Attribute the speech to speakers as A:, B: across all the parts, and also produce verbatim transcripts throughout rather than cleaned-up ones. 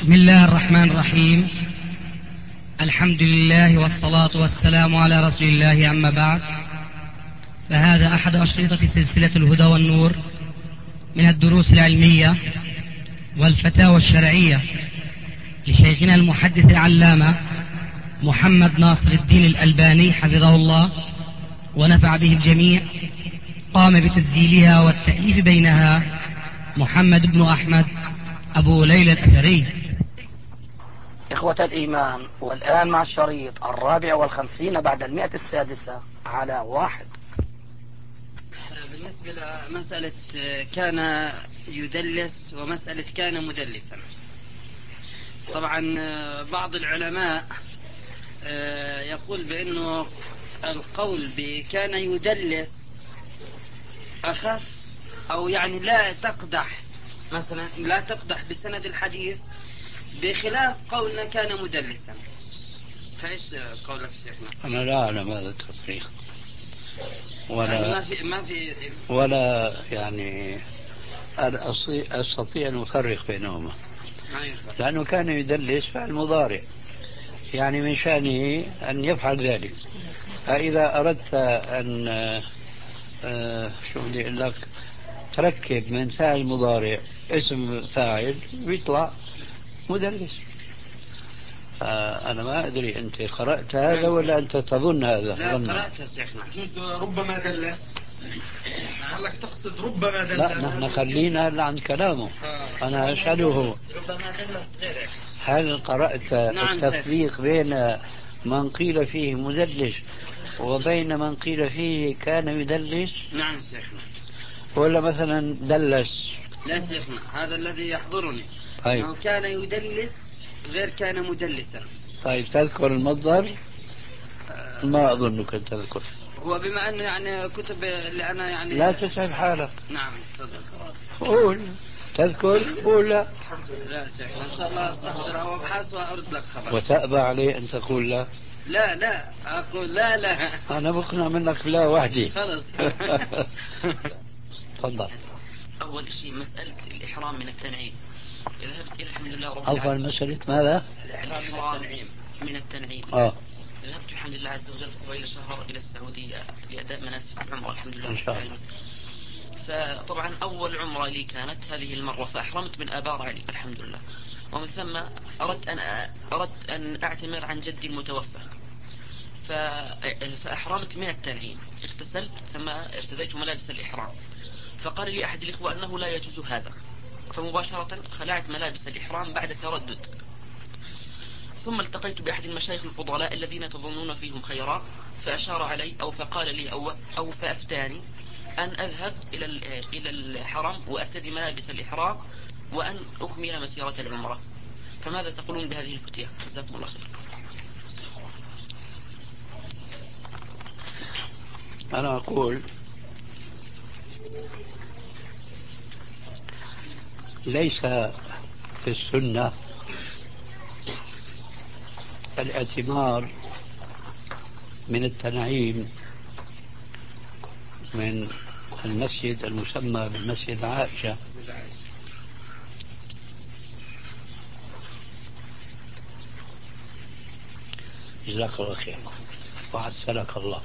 A: بسم الله الرحمن الرحيم. الحمد لله والصلاة والسلام على رسول الله، أما بعد، فهذا أحد أشرطة سلسلة الهدى والنور من الدروس العلمية والفتاوى الشرعية لشيخنا المحدث العلامة محمد ناصر الدين الألباني حفظه الله ونفع به الجميع. قام بتسجيلها والتأليف بينها محمد بن أحمد أبو ليلى الأثري.
B: إخوة الإيمان، والآن مع الشريط الرابع والخمسين بعد المئة السادسة على واحد.
C: بالنسبة لمسألة كان يدلس ومسألة كان مدلسا، طبعا بعض العلماء يقول بأنه القول بكان يدلس أخف، أو يعني لا تقدح، مثلا لا تقدح بسند الحديث، بخلاف قولنا كان مدلسا. فايش قولك شيخنا؟
D: أنا لا أعلم هذا التفريق، ولا
C: يعني ما في ما في
D: ولا يعني أستطيع أن أفرق بينهما، لأنه كان يدلس فعل مضارع، يعني من شأنه أن يفعل ذلك. فإذا أردت أن آه شو بدي أقول لك تركب من فاعل مضارع اسم فاعل بيطلع مدلس. فأنا ما أدري أنت قرأت هذا ولا أنت تظن هذا؟
C: لا قرأت يا شيخنا.
E: ربما دلس. لعلك تقصد ربما دلس.
D: لا، نحن خلينا هلا عن كلامه. آه. أنا أسأله
C: ربما دلس غيره.
D: هل قرأت
C: نعم
D: التفريق بين من قيل فيه مدلس وبين من قيل فيه كان يدلس؟
C: نعم شيخنا.
D: ولا مثلا دلس؟
C: لا شيخنا، هذا الذي يحضرني.
D: طيب.
C: أنه كان يدلس غير كان مدلسا.
D: طيب تذكر المصدر؟ آه ما أظنك تذكر.
C: هو بما أنه يعني كتب اللي أنا يعني
D: لا تسأل حالك.
C: نعم تفضل.
D: قول تذكر قول لا.
C: لا شيخنا، إن شاء الله أستحضر وأبحث وأرد لك خبر.
D: وتأبى عليه أن تقول لا؟
C: لا لا أقول لا لا.
D: أنا بقنع منك لا وحدي.
C: خلص.
D: تفضل.
F: أول شيء مسألة الإحرام من التنعيم، ذهبت إلى الحمد لله رب
D: العالمين. أول مسألة ماذا؟
F: الإحرام من التنعيم.
D: آه.
F: ذهبت الحمد لله عز وجل قبيل شهر إلى السعودية لأداء مناسك العمرة الحمد لله.
D: إن شاء الله.
F: فطبعا أول عمرة لي كانت هذه المرة، فأحرمت من آبار علي الحمد لله، ومن ثم أردت أن أردت أن أعتمر عن جدي المتوفى، فأحرمت من التنعيم. اغتسلت ثم ارتديت ملابس الإحرام، فقال لي أحد الإخوة أنه لا يجوز هذا، فمباشرة خلعت ملابس الإحرام بعد تردد. ثم التقيت بأحد المشايخ الفضلاء الذين تظنون فيهم خيرا، فأشار علي أو فقال لي أو, أو فأفتاني أن أذهب إلى إلى الحرم وأرتدي ملابس الإحرام وأن أكمل مسيرة العمرة. فماذا تقولون بهذه الفتية؟ جزاكم الله خير.
D: أنا أقول ليس في السنة الاعتمار من التنعيم من المسجد المسمى بمسجد عائشة، جزاك الله خير وعسلك الله.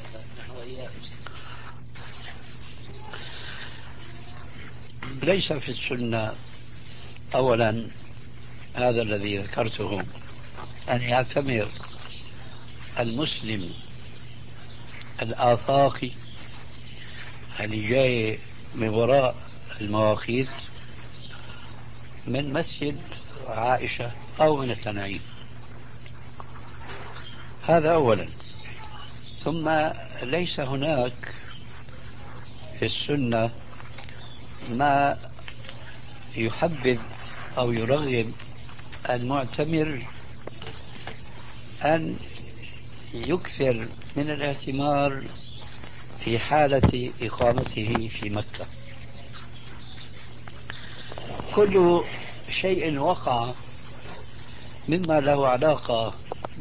D: ليس في السنة أولا هذا الذي ذكرته، أن يعتمر المسلم الآفاقي اللي جاي من وراء المواقيت من مسجد عائشة أو من التنعيم، هذا أولا. ثم ليس هناك في السنة ما يحبب أو يرغب المعتمر أن يكثر من الاعتمار في حالة إقامته في مكة. كل شيء وقع مما له علاقة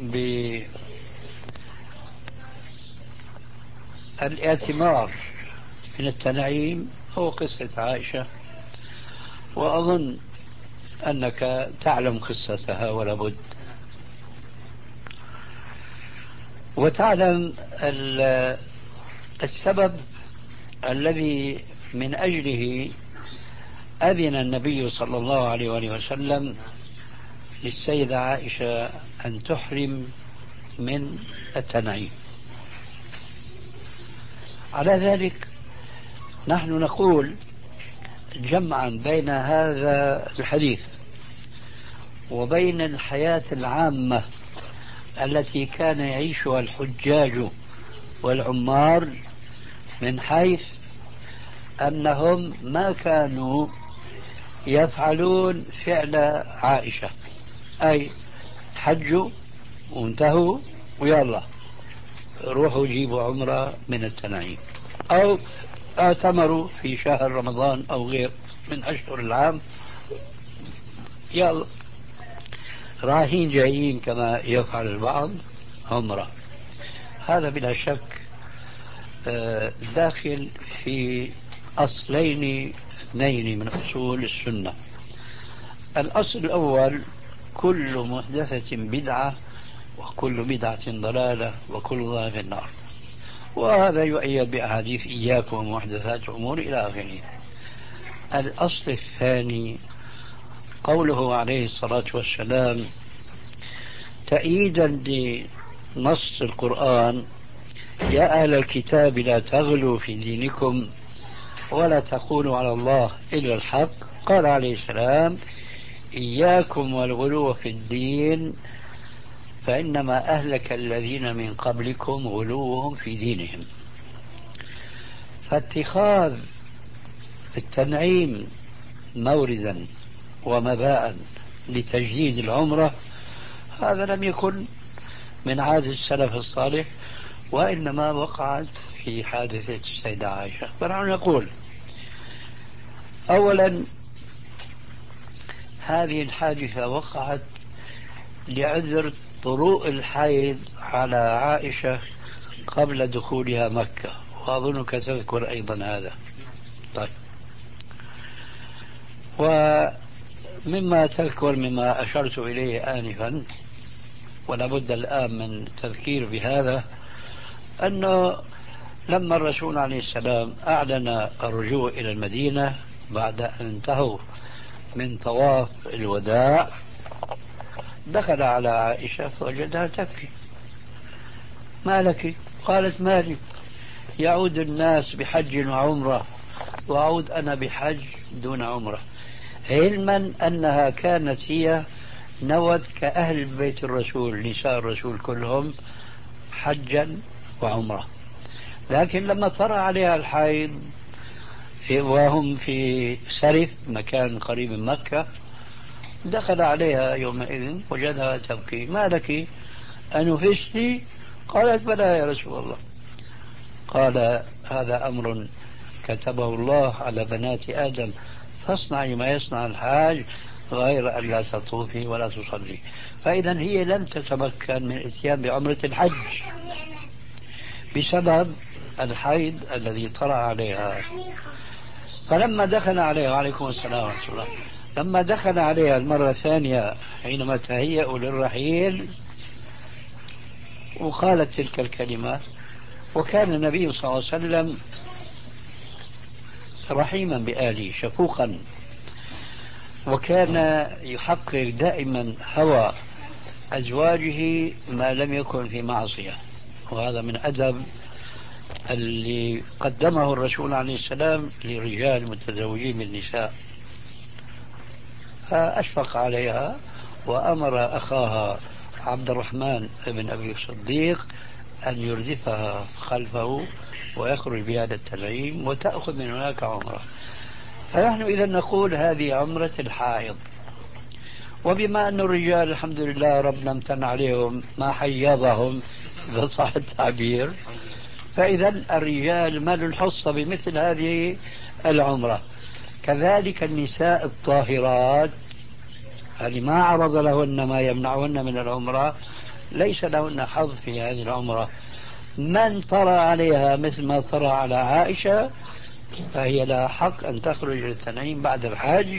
D: بالاعتمار من التنعيم هو قصة عائشة، وأظن أنك تعلم قصتها ولا بد، وتعلم السبب الذي من أجله أذن النبي صلى الله عليه وآله وسلم للسيدة عائشة أن تحرم من التنعيم. على ذلك نحن نقول جمعا بين هذا الحديث وبين الحياة العامة التي كان يعيشها الحجاج والعمار، من حيث أنهم ما كانوا يفعلون فعل عائشة، أي حجوا وانتهوا ويلا روحوا جيبوا عمرة من التنعيم، أو اعتمروا في شهر رمضان أو غير من أشهر العام، يلا رايحين جايين كما يفعل البعض عمرة. هذا بلا شك داخل في أصلين اثنين من أصول السنة. الأصل الأول: كل محدثة بدعة وكل بدعة ضلالة وكل ضلالة في النار، وهذا يؤيد بأحاديث إياكم ومحدثات الأمور إلى آخره. الأصل الثاني قوله عليه الصلاة والسلام تأييدا لنص القرآن: يا أهل الكتاب لا تغلوا في دينكم ولا تقولوا على الله إلا الحق. قال عليه السلام: إياكم والغلو في الدين فإنما أهلك الذين من قبلكم غلوهم في دينهم. فاتخاذ التنعيم موردا ومباء لتجديد العمرة هذا لم يكن من عادة السلف الصالح، وإنما وقعت في حادثة السيدة عائشة. فنحن نقول أولا هذه الحادثة وقعت لعذر طروء الحيض على عائشة قبل دخولها مكة، وأظنك تذكر أيضا هذا. طيب، ومما تذكر مما أشرت إليه آنفا ولا بد الآن من التذكير بهذا، أنه لما الرسول عليه السلام أعلن الرجوع إلى المدينة بعد أن انتهوا من طواف الوداع، دخل على عائشة فوجدها تبكي. ما لك؟ قالت: مالي، يعود الناس بحج وعمرة وأعود أنا بحج دون عمرة، علما أنها كانت هي نوت كأهل بيت الرسول، نساء الرسول كلهم حجا وعمرة، لكن لما طرأ عليها الحيض في وهم في سرف مكان قريب من مكة، دخل عليها يومئذ وجدها تبكي. ما لك؟ أنفستي؟ قالت: بلى يا رسول الله. قال: هذا أمر كتبه الله على بنات آدم، فاصنعي ما يصنع الحاج غير أن لا تطوفي ولا تصلي. فإذا هي لم تتمكن من الاتيان بعمرة الحج بسبب الحيض الذي طرأ عليها. فلما دخل عليها، وعليكم السلام ورحمة الله، لما دخل عليها المرة الثانية حينما تهيأوا للرحيل وقالت تلك الكلمات، وكان النبي صلى الله عليه وسلم رحيما بآله شفوقا، وكان يحقق دائما هوى أزواجه ما لم يكن في معصية، وهذا من أدب اللي قدمه الرسول عليه السلام لرجال متزوجين بالنساء. فأشفق عليها وأمر أخاها عبد الرحمن بن أبي الصديق أن يردفها خلفه ويخرج بها للتنعيم وتأخذ من هناك عمرة. فنحن إذا نقول هذه عمرة الحائض، وبما أن الرجال الحمد لله ربنا امتن عليهم ما حيضهم إذا صح التعبير، فإذا الرجال ما الحصة بمثل هذه العمرة. كذلك النساء الطاهرات اللي ما عرض لهن ما يمنعهن من العمرة ليس لهن حظ في هذه العمرة. من طرى عليها مثل ما طرى على عائشة فهي لها حق أن تخرج للتنعيم بعد الحج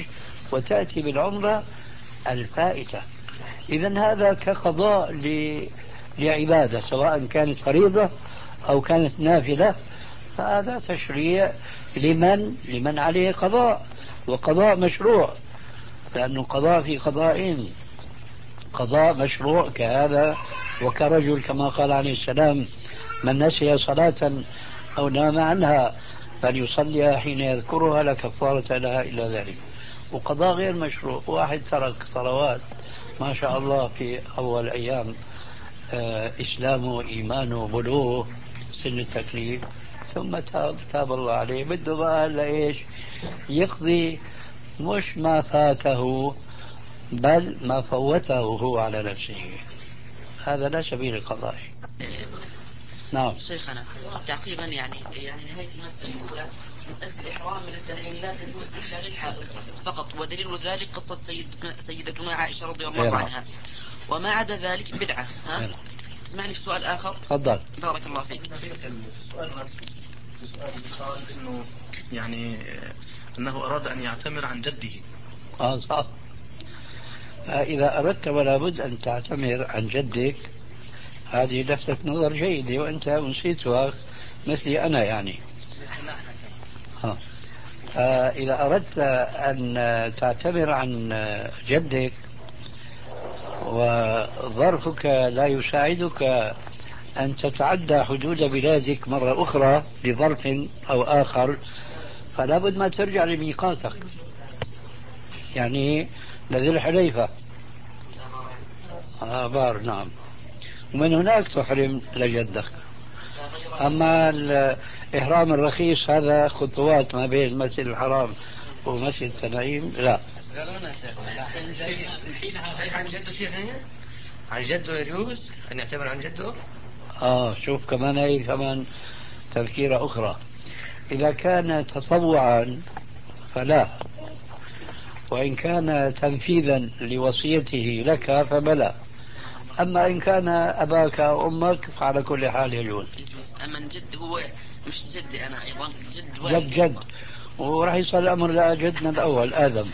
D: وتأتي بالعمرة الفائتة. إذن هذا كقضاء لعبادة سواء كانت فريضة أو كانت نافلة، فهذا تشريع لمن لمن عليه قضاء، وقضاء مشروع، لأنه قضاء في قضاء، قضاء مشروع كهذا وكرجل كما قال عليه السلام: من نسي صلاة أو نام عنها فليصليها حين يذكرها لا كفارة لها إلا ذلك. وقضاء غير مشروع، واحد ترك صلوات ما شاء الله في أول أيام آه إسلامه وإيمانه وبلوغه سن التكليف، ثم تاب, تاب الله عليه، بده بقى لإيش يقضي مش ما فاته بل ما فوته هو على نفسه. هذا لا سبيل القضاء. نعم
F: شيخنا تعقيبا يعني يعني نهاية المسألة الأولى مسألة الإحرام من الدليل لا تجوز إلا للحائض فقط، ودليل ذلك قصة سيدتنا, سيدتنا عائشة رضي الله عنها، وما عدا ذلك بدعة. ها تسمعني في سؤال آخر؟
D: تفضل.
F: بارك الله فيك.
E: في السؤال نفسه في سؤال قال إنه يعني أنه أراد أن يعتمر عن جده.
D: آه صح. فإذا أردت ولا بد أن تعتمر عن جدك، هذه لفتة نظر جيدة وأنت نسيتها مثلي أنا يعني. ها. فإذا أردت أن تعتمر عن جدك وظرفك لا يساعدك أن تتعدى حدود بلادك مرة أخرى لظرف أو آخر، فلا بد ما ترجع لميقاتك، يعني لذي الحليفة آبار. نعم. ومن هناك تحرم لجدك. أما الإحرام الرخيص هذا خطوات ما بين المسجد الحرام ومسجد التنعيم لا.
G: عن جده شيخنا عن جده يجوز أن يعتبر عن جده.
D: آه شوف كمان هي كمان تذكيرة أخرى. إذا كان تطوعا فلا، وإن كان تنفيذا لوصيته لك فبلا. أما إن كان أباك أو أمك فعلى كل حال يجوز.
F: أما جد هو مش جدي أنا أيضا جد
D: جد جد وراح يصل الأمر لجدنا الأول آدم.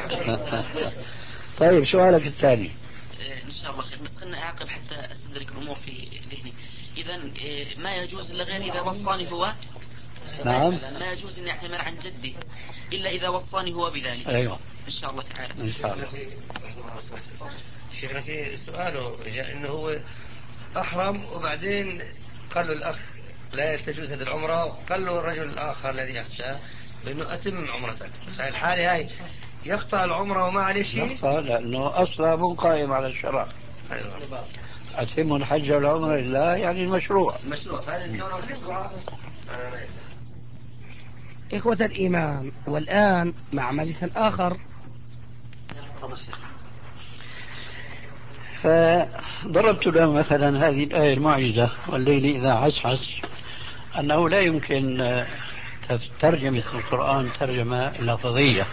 D: طيب سؤالك الثاني.
F: إن شاء الله خير، بس خلنا أعقب حتى أستدرك الأمور في ذهني. إذا ما يجوز إلا غير إذا وصاني هو.
D: نعم.
F: لا يجوز أن يعتمر عن جدي إلا إذا وصاني هو بذلك.
D: أيوة
F: إن شاء الله تعالى.
D: إن شاء الله.
G: شيخنا في سؤاله إنه هو أحرم وبعدين قال له الأخ لا تجوز هذه العمرة، قال له الرجل الآخر الذي يخشى بأنه أتم عمرتك. فالحالة هاي يقطع العمرة وما عليه شيء؟
D: يقطع لأنه أصلا مو قائم على الشرع.
G: أيوة.
D: أتم الحج والعمرة لله يعني المشروع.
G: المشروع
B: إخوة الإيمان، والآن مع مجلس آخر.
D: فضربت له مثلا هذه الآية المعجزة: والليل إذا عسعس، أنه لا يمكن ترجمة القرآن ترجمة لفظية.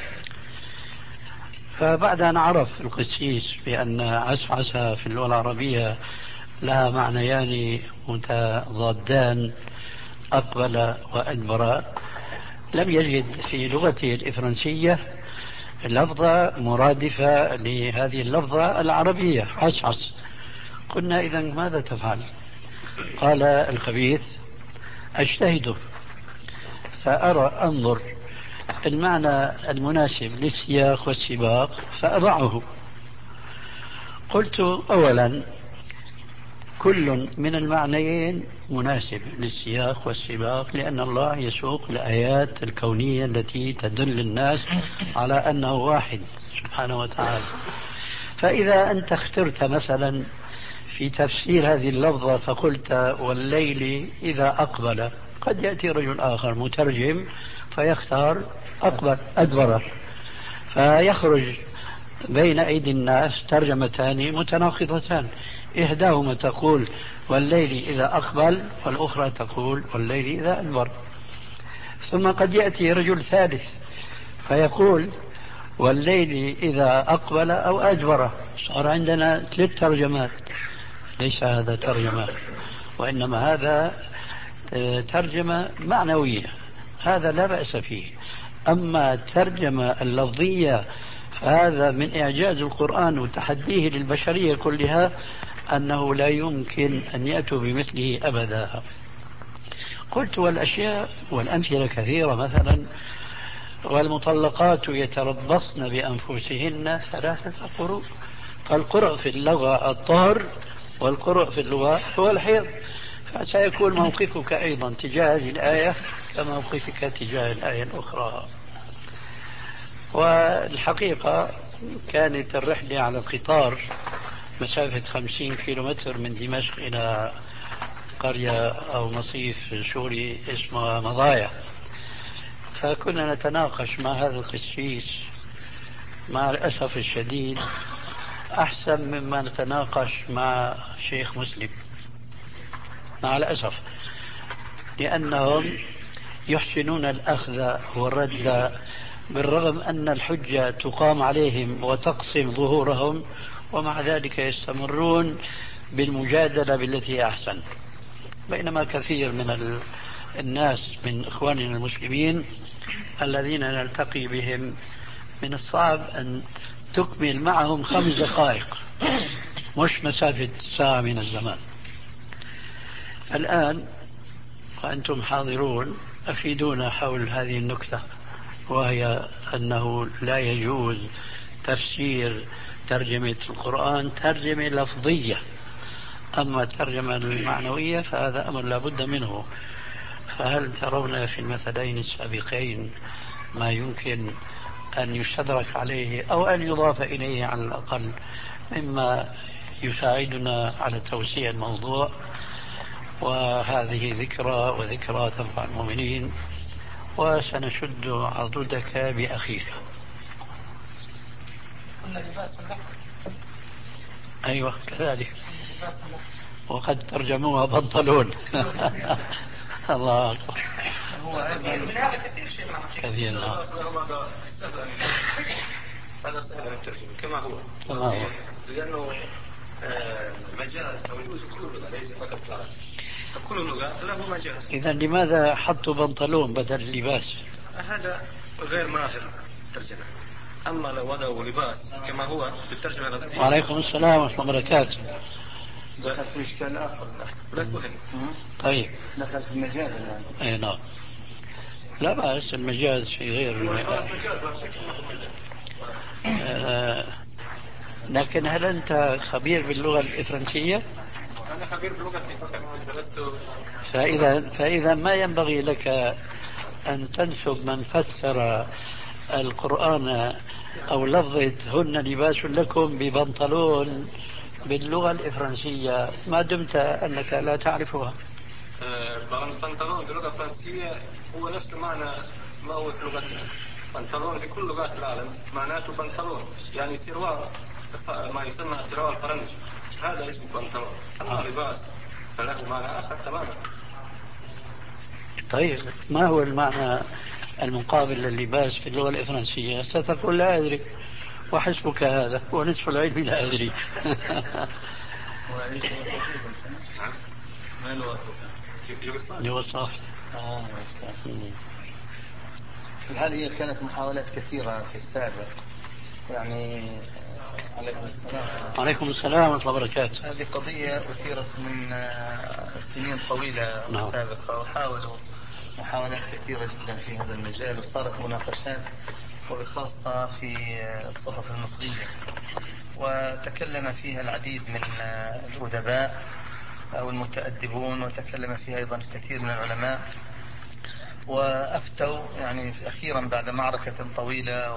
D: فبعد أن عرف القسيس بأن عسعس في اللغة العربية لها معنيان متضادان، أقبل وأدبر، لم يجد في لغته الإفرنسية لفظة مرادفة لهذه اللفظة العربية عسعس. قلنا إذا ماذا تفعل؟ قال الخبيث: أجتهد فأرى أنظر المعنى المناسب للسياق والسباق فأضعه. قلت: أولا كل من المعنيين مناسب للسياق والسباق، لأن الله يسوق الآيات الكونية التي تدل الناس على أنه واحد سبحانه وتعالى. فإذا أنت اخترت مثلا في تفسير هذه اللفظة فقلت والليل إذا أقبل، قد يأتي رجل آخر مترجم فيختار أقبل أدبر، فيخرج بين أيدي الناس ترجمتان متناقضتان، إحداهما تقول والليل إذا أقبل والأخرى تقول والليل إذا أدبر. ثم قد يأتي رجل ثالث فيقول والليل إذا أقبل أو أدبر، صار عندنا ثلاث ترجمات. ليس هذا ترجمة، وإنما هذا ترجمة معنوية، هذا لا بأس فيه. أما الترجمة اللفظية فهذا من إعجاز القرآن وتحديه للبشرية كلها أنه لا يمكن أن يأتوا بمثله أبدا. قلت والأشياء والأمثلة كثيرة، مثلا والمطلقات يتربصن بأنفسهن ثلاثة قروء. فالقرء في اللغة الطهر والقرء في اللغة هو الحيض، فسيكون موقفك أيضا تجاه هذه الآية كموقفك تجاه الآية الأخرى. والحقيقة كانت الرحلة على القطار مسافة خمسين كيلومتر من دمشق إلى قرية أو مصيف سوري اسمه مضايا، فكنا نتناقش مع هذا القسيس مع الأسف الشديد أحسن مما نتناقش مع شيخ مسلم مع الأسف، لأنهم يحسنون الأخذ والرد بالرغم أن الحجة تقام عليهم وتقسم ظهورهم، ومع ذلك يستمرون بالمجادلة بالتي أحسن. بينما كثير من الناس من إخواننا المسلمين الذين نلتقي بهم من الصعب أن تكمل معهم خمس دقائق، مش مسافة ساعة من الزمان. الآن وأنتم حاضرون أفيدونا حول هذه النكتة، وهي أنه لا يجوز تفسير ترجمة القرآن ترجمة لفظية، أما الترجمة المعنوية فهذا أمر لا بد منه. فهل ترون في المثلين السابقين ما يمكن أن يستدرك عليه أو أن يضاف إليه على الأقل مما يساعدنا على توسيع الموضوع؟ وهذه ذكرى وذكرى تنفع المؤمنين، وسنشد عضدك بأخيك. أيوة كذلك، وقد ترجموها بنطلون. الله أكبر.
E: هو أيضا
D: كثير.
E: هذا سهل أن نترجم كما هو
D: كما هو
E: لأنه مجاز موجود في كل لغة ليس فقط في العربي، فكل لغة له مجاز.
D: إذا لماذا حطوا بنطلون بدل اللباس؟
E: هذا غير ماهر الترجمة. أما لو وضعوا لباس كما هو بالترجمة اللفظية.
D: وعليكم السلام ورحمة الله وبركاته.
G: دخل في إشكال آخر.
E: لا مهم.
D: طيب
G: دخل في المجاز الآن.
D: أي نعم، لا بأس المجاز في غير آه. لكن هل أنت خبير باللغة الإفرنسية؟
E: أنا خبير بلغتي فقط درست.
D: فإذا فإذا ما ينبغي لك أن تنسب من فسر القرآن أو لفظة هن لباس لكم ببنطلون باللغة الإفرنسية ما دمت أنك لا تعرفها.
E: البنطلون باللغة الفرنسية هو نفس المعنى ما هو في لغتنا. بنطلون في كل لغات العالم معناته بنطلون، يعني سروال، ما يسمى سروال فرنج، هذا اسمه بنطلون. أما لباس فله معنى آخر تماما.
D: طيب ما هو المعنى المقابل لللباس في اللغة الإفرنسية؟ ستقول لا أدري، وحسبك هذا ونصف العلم لا أدري. يوصف.
G: في الحال هي كانت محاولات كثيرة في السابق، يعني عليكم السلام.
D: عليكم السلام ورحمة الله وبركاته.
G: هذه قضية أثيرت من سنين طويلة
D: نعم.
G: سابقة، وحاولوا محاولات كثيرة جدا في هذا المجال، وصارت مناقشات وبخاصة في الصحف المصرية، وتكلم فيها العديد من الأدباء أو المتأدبون، وتكلم فيها أيضا كثير من العلماء، وأفتوا يعني أخيرا بعد معركة طويلة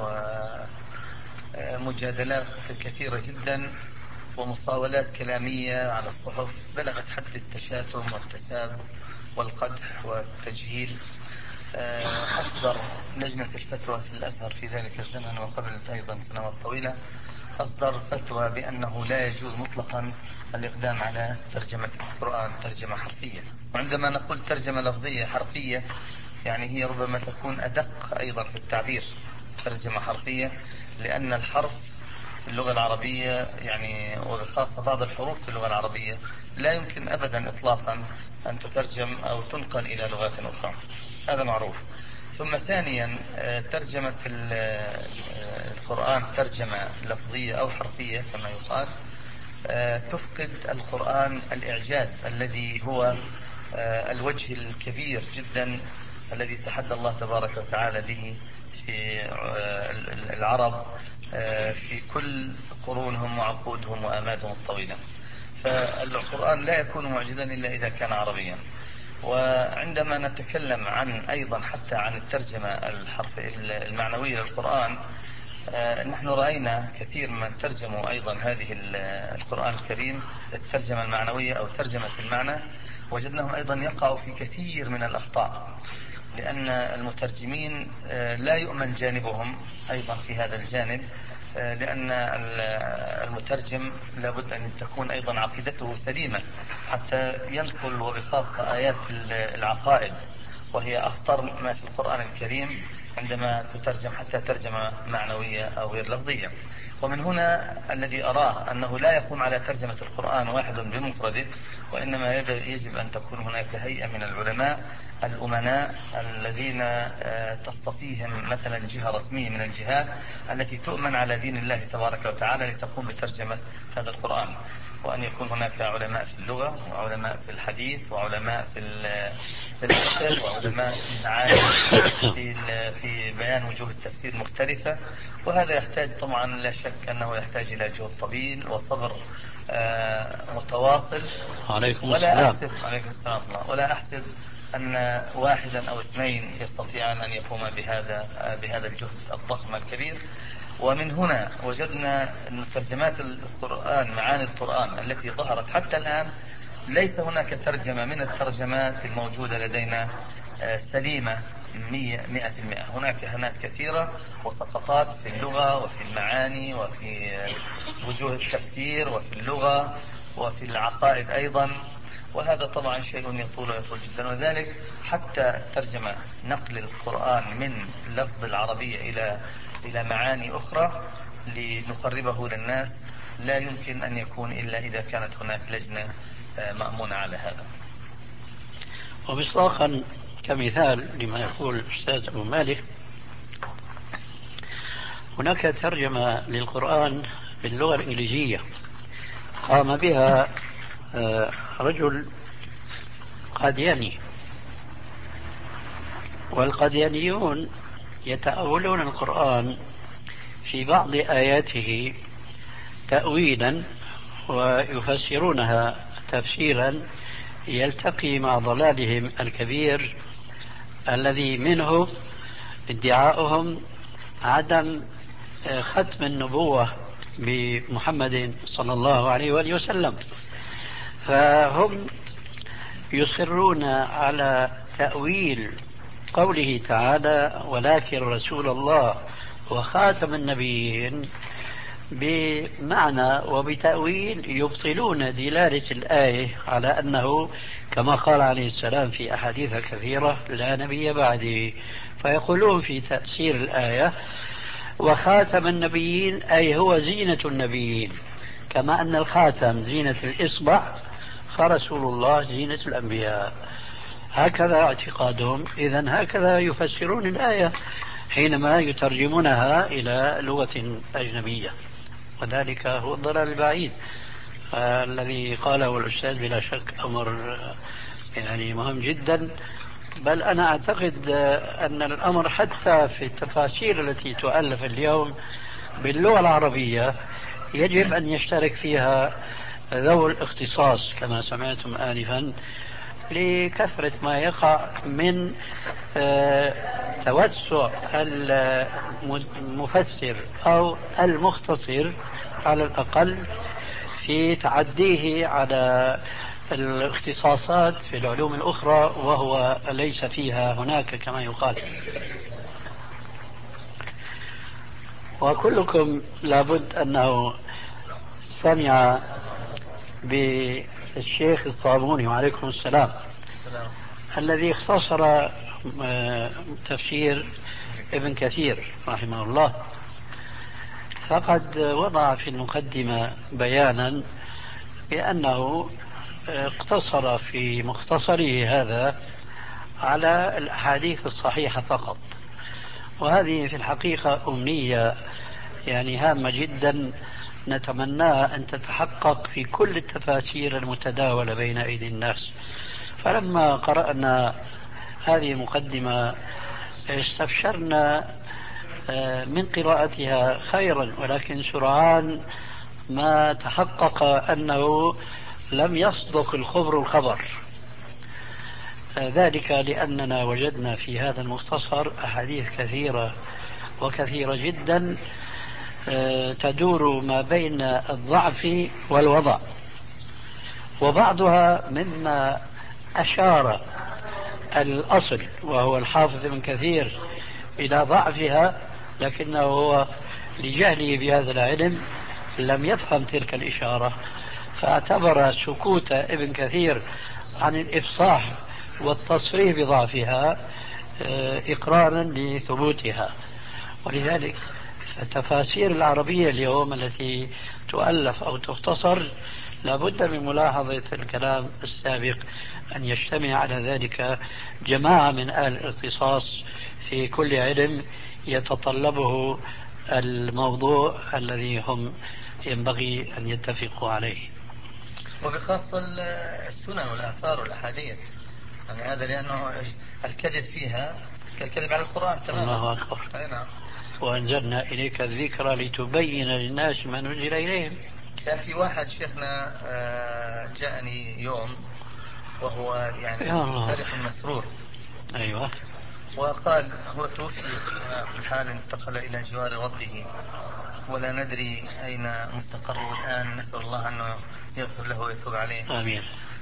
G: ومجادلات كثيرة جدا ومصاولات كلامية على الصحف بلغت حد التشاتم والتساب والقدح والتجهيل. أصدر لجنة الفتوى في الأزهر في ذلك الزمن وقبل أيضا سنوات طويلة أصدر فتوى بأنه لا يجوز مطلقا الإقدام على ترجمة القرآن ترجمة حرفية. وعندما نقول ترجمة لفظية حرفية يعني هي ربما تكون أدق أيضا في التعبير ترجمة حرفية، لأن الحرف في اللغة العربية يعني وبخاصة بعض الحروف في اللغة العربية لا يمكن أبدا إطلاقا أن تترجم أو تنقل إلى لغات أخرى، هذا معروف.
H: ثم ثانيا ترجمة القرآن ترجمة لفظية أو حرفية كما يقال تفقد القرآن الإعجاز الذي هو الوجه الكبير جدا الذي تحدى الله تبارك وتعالى به في العرب في كل قرونهم وعقودهم وآمادهم الطويلة. فالقرآن لا يكون معجزا إلا إذا كان عربيا. وعندما نتكلم عن أيضا حتى عن الترجمة الحرف المعنوية للقرآن، نحن رأينا كثير من ترجموا أيضا هذه القرآن الكريم الترجمة المعنوية أو ترجمة المعنى، وجدناهم أيضا يقعوا في كثير من الأخطاء، لأن المترجمين لا يؤمن جانبهم أيضا في هذا الجانب، لأن المترجم لابد أن تكون أيضا عقيدته سليمة حتى ينقل وبخاصة آيات العقائد، وهي أخطر ما في القرآن الكريم عندما تترجم حتى ترجمة معنوية أو غير لفظية. ومن هنا الذي أراه أنه لا يقوم على ترجمة القرآن واحد بمفرده، وإنما يجب أن تكون هناك هيئة من العلماء الأمناء الذين تستطيعهم مثلا جهة رسمية من الجهات التي تؤمن على دين الله تبارك وتعالى لتقوم بترجمة هذا القرآن، وأن يكون هناك علماء في اللغة وعلماء في الحديث وعلماء في في الفقه وعلماء في المعاني في في بيان وجوه التفسير مختلفة. وهذا يحتاج طبعا لا شك أنه يحتاج إلى جهد طويل وصبر متواصل.
D: عليكم
H: ولا
D: السلام.
H: أحسب عليكم السلام ولا أحسب أن واحدا أو اثنين يستطيعان أن يقوم بهذا بهذا الجهد الضخم الكبير. ومن هنا وجدنا أن ترجمات القرآن معاني القرآن التي ظهرت حتى الآن ليس هناك ترجمة من الترجمات الموجودة لدينا سليمة مئة مئة في المئة. هناك هنات كثيرة وسقطات في اللغة وفي المعاني وفي وجوه التفسير وفي اللغة وفي العقائد أيضا، وهذا طبعا شيء يطول ويطول جدا. وذلك حتى ترجمة نقل القرآن من لفظ العربية إلى إلى معاني أخرى لنقربه للناس لا يمكن أن يكون إلا إذا كانت هناك لجنة مأمونة على هذا.
D: ومصداقا كمثال لما يقول الأستاذ أبو مالك، هناك ترجمة للقرآن باللغة الإنجليزية قام بها رجل قادياني، والقاديانيون يتأولون القرآن في بعض آياته تأويلا ويفسرونها تفسيرا يلتقي مع ضلالهم الكبير الذي منه ادعاؤهم عدم ختم النبوة بمحمد صلى الله عليه وآله وسلم. فهم يصرون على تأويل قوله تعالى ولكن رسول الله وخاتم النبيين بمعنى وبتأويل يبطلون دلالة الآية على أنه كما قال عليه السلام في أحاديث كثيرة لا نبي بعدي، فيقولون في تفسير الآية وخاتم النبيين أي هو زينة النبيين، كما أن الخاتم زينة الإصبع فرسول الله زينة الأنبياء. هكذا اعتقادهم. إذن هكذا يفسرون الآية حينما يترجمونها إلى لغة أجنبية، وذلك هو الضلال البعيد الذي قاله الأستاذ بلا شك أمر يعني مهم جدا. بل أنا أعتقد أن الأمر حتى في التفاسير التي تؤلف اليوم باللغة العربية يجب أن يشترك فيها ذوي الاختصاص كما سمعتم آنفا، لكثرة ما يقع من توسع المفسر أو المختصر على الأقل في تعديه على الاختصاصات في العلوم الأخرى وهو ليس فيها هناك كما يقال. وكلكم لابد أنه سمع بالشيخ الصابوني وعليكم السلام الذي اختصر تفسير ابن كثير رحمه الله، فقد وضع في المقدمة بيانا بأنه اقتصر في مختصره هذا على الأحاديث الصحيحة فقط، وهذه في الحقيقة أمنية يعني هامة جدا نتمناها أن تتحقق في كل التفاسير المتداولة بين أيدي الناس. فلما قرأنا هذه المقدمة استبشرنا من قراءتها خيرا، ولكن سرعان ما تحقق أنه لم يصدق الخبر الخبر، ذلك لأننا وجدنا في هذا المختصر أحاديث كثيرة وكثيرة جدا تدور ما بين الضعف والوضع، وبعضها مما أشار الأصل وهو الحافظ ابن كثير إلى ضعفها، لكنه هو لجهله بهذا العلم لم يفهم تلك الإشارة، فاعتبر سكوت ابن كثير عن الإفصاح والتصريح بضعفها إقرارا لثبوتها. ولذلك التفاسير العربية اليوم التي تؤلف أو تختصر لابد من ملاحظة الكلام السابق أن يجتمع على ذلك جماعة من أهل الاختصاص في كل علم يتطلبه الموضوع الذي هم ينبغي أن يتفقوا عليه،
H: وبخاصة السنن والآثار والأحاديث، يعني هذا لأنه الكذب فيها كالكذب على القرآن تماما.
D: الله أكبر.
H: نعم.
D: وأنزلنا إليك الذكرى لتبين للناس ما نزل إليهم.
H: كان في واحد شيخنا جاءني يوم وهو يعني فرح مسرور.
D: أيوة.
H: وقال هو توفي بالحال انتقل إلى جوار ربه ولا ندري أين مستقره الآن، نسأل الله أنه يغفر له ويتوب عليه.
D: آمين.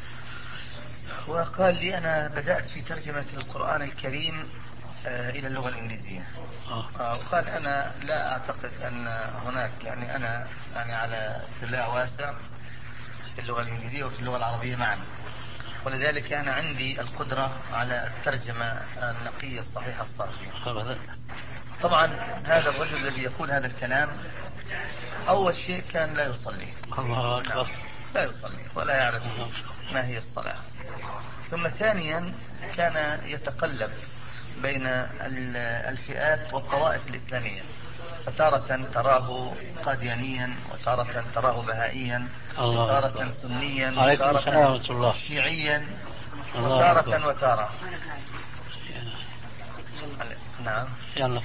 H: وقال لي أنا بدأت في ترجمة القرآن الكريم إلى اللغة الإنجليزية. آه. وقال أنا لا أعتقد أن هناك، يعني أنا يعني على اطلاع واسع في اللغة الإنجليزية وفي اللغة العربية معا، ولذلك أنا عندي القدرة على الترجمة النقية الصحيحة الصافية. طبعا هذا الرجل الذي يقول هذا الكلام أول شيء كان لا يصلي.
D: الله أكبر.
H: لا يصلي ولا يعرف ما هي الصلاة. ثم ثانيا كان يتقلب بين الفئات والطوائف الإسلامية، فتارة تراه قاديانيا وتارة تراه بهائيا وتارة سنيا وتارة شيعيا وتارة وتارة. نعم.
D: يلا.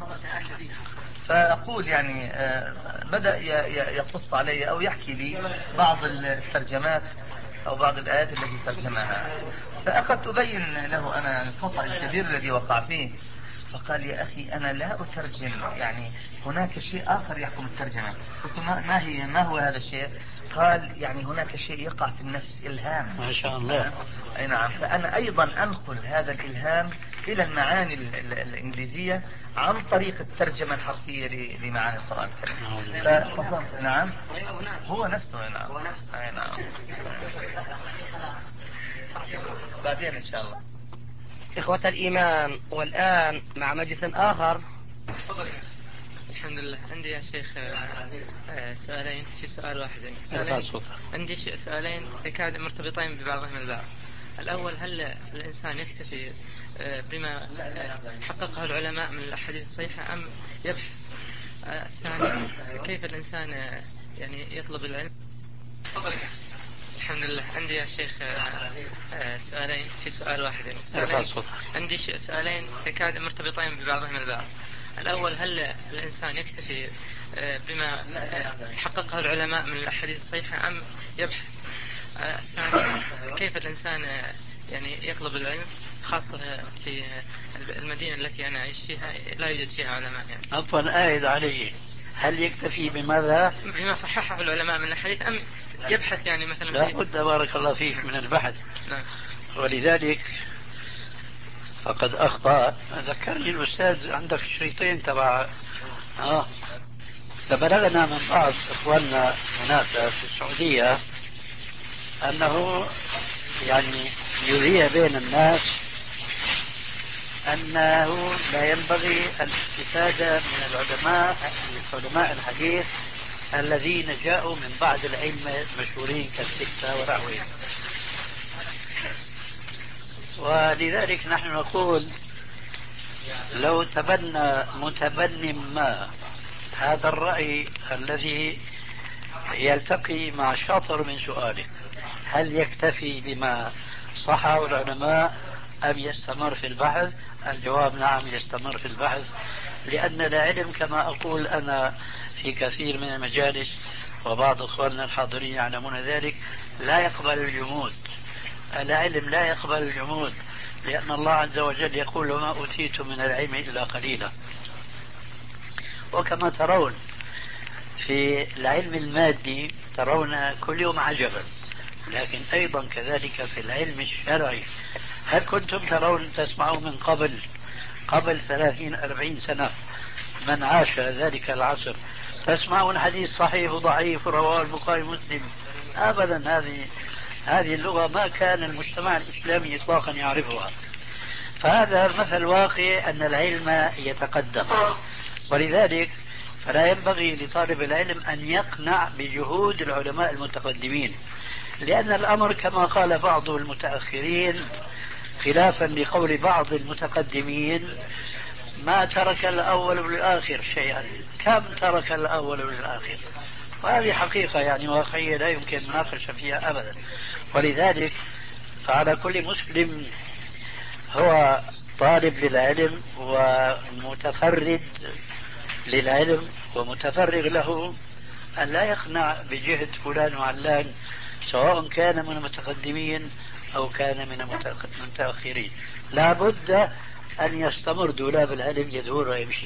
H: فأقول يعني بدأ يقص علي أو يحكي لي بعض الترجمات أو بعض الآيات التي ترجمها، فأخذت أبين له أنا الخطأ الكبير الذي وقع فيه. فقال يا أخي أنا لا أترجم، يعني هناك شيء آخر يحكم الترجمة. قلت ما هي ما هو هذا الشيء؟ قال يعني هناك شيء يقع في النفس، إلهام.
D: ما شاء الله.
H: أي نعم. فأنا أيضا أنقل هذا الإلهام إلى المعاني الإنجليزية عن طريق الترجمة الحرفية لمعاني القرآن الكريم. فتصل. نعم. هو نفسه. نعم. أي نعم. بعدين إن شاء الله.
B: إخوة الإيمان، والآن مع مجلس آخر.
I: الحمد لله. عندي يا شيخ سؤالين في سؤال واحد. سؤالين. عندي سؤالين يكاد مرتبطين ببعضهم البعض. الأول هل الإنسان يكتفي بما حققه العلماء من الأحاديث الصحيحة أم يبحث؟ الثاني كيف الإنسان يعني يطلب العلم؟ الحمد لله. عندي يا شيخ سؤالين في سؤال واحد. سؤالين. عندي سؤالين يكاد مرتبطين ببعضهم البعض. الأول هل الإنسان يكتفي بما حققه العلماء من الأحاديث الصحيحة أم يبحث؟ الثاني كيف الإنسان يعني يطلب العلم، خاصة في المدينة التي أنا أعيش فيها لا يوجد فيها علماء يعني.
D: عفوا آيد عليه، هل يكتفي بماذا؟
I: بما صححه العلماء من الحديث أم يبحث يعني مثلا؟
D: لا بد بارك الله فيك من البحث.
I: نعم.
D: ولذلك فقد أخطأ. ذكرني الأستاذ عندك شريطين تبع آه فبلغنا من بعض إخواننا هناك في السعودية أنه يعني يذيع بين الناس أنه لا ينبغي الاستفادة من العلماء علماء الحديث الذين جاءوا من بعد الأئمة المشهورين كالستة ونحوهم. ولذلك نحن نقول لو تبنى متبن ما هذا الرأي الذي يلتقي مع شاطر من سؤالك، هل يكتفي بما صحه العلماء أم يستمر في البحث؟ الجواب نعم، يستمر في البحث، لأن العلم كما أقول أنا في كثير من المجالس وبعض أخواننا الحاضرين يعلمون ذلك، لا يقبل الجمود. العلم لا يقبل الجمود، لأن الله عز وجل يقول وما أوتيتم من العلم إلا قليلا. وكما ترون في العلم المادي ترون كل يوم عجبا، لكن أيضا كذلك في العلم الشرعي. هل كنتم ترون تسمعون من قبل قبل ثلاثين أربعين سنة من عاش ذلك العصر تسمعون حديث صحيح وضعيف رواه البخاري ومسلم؟ أبدا. هذه هذه اللغة ما كان المجتمع الإسلامي إطلاقا يعرفها. فهذا مثل واقع أن العلم يتقدم، ولذلك فلا ينبغي لطالب العلم أن يقنع بجهود العلماء المتقدمين، لأن الأمر كما قال بعض المتأخرين خلافا لقول بعض المتقدمين ما ترك الأول والآخر شيئا، كم ترك الأول والآخر، وهذه حقيقة يعني واقعية لا يمكن مناقشة فيها أبدا. ولذلك فعلى كل مسلم هو طالب للعلم ومتفرد للعلم ومتفرغ له أن لا يقنع بجهد فلان وعلان، سواء كان من المتقدمين أو كان من المتأخرين. لا بد أن يستمر دولاب العلم يدور ويمشي.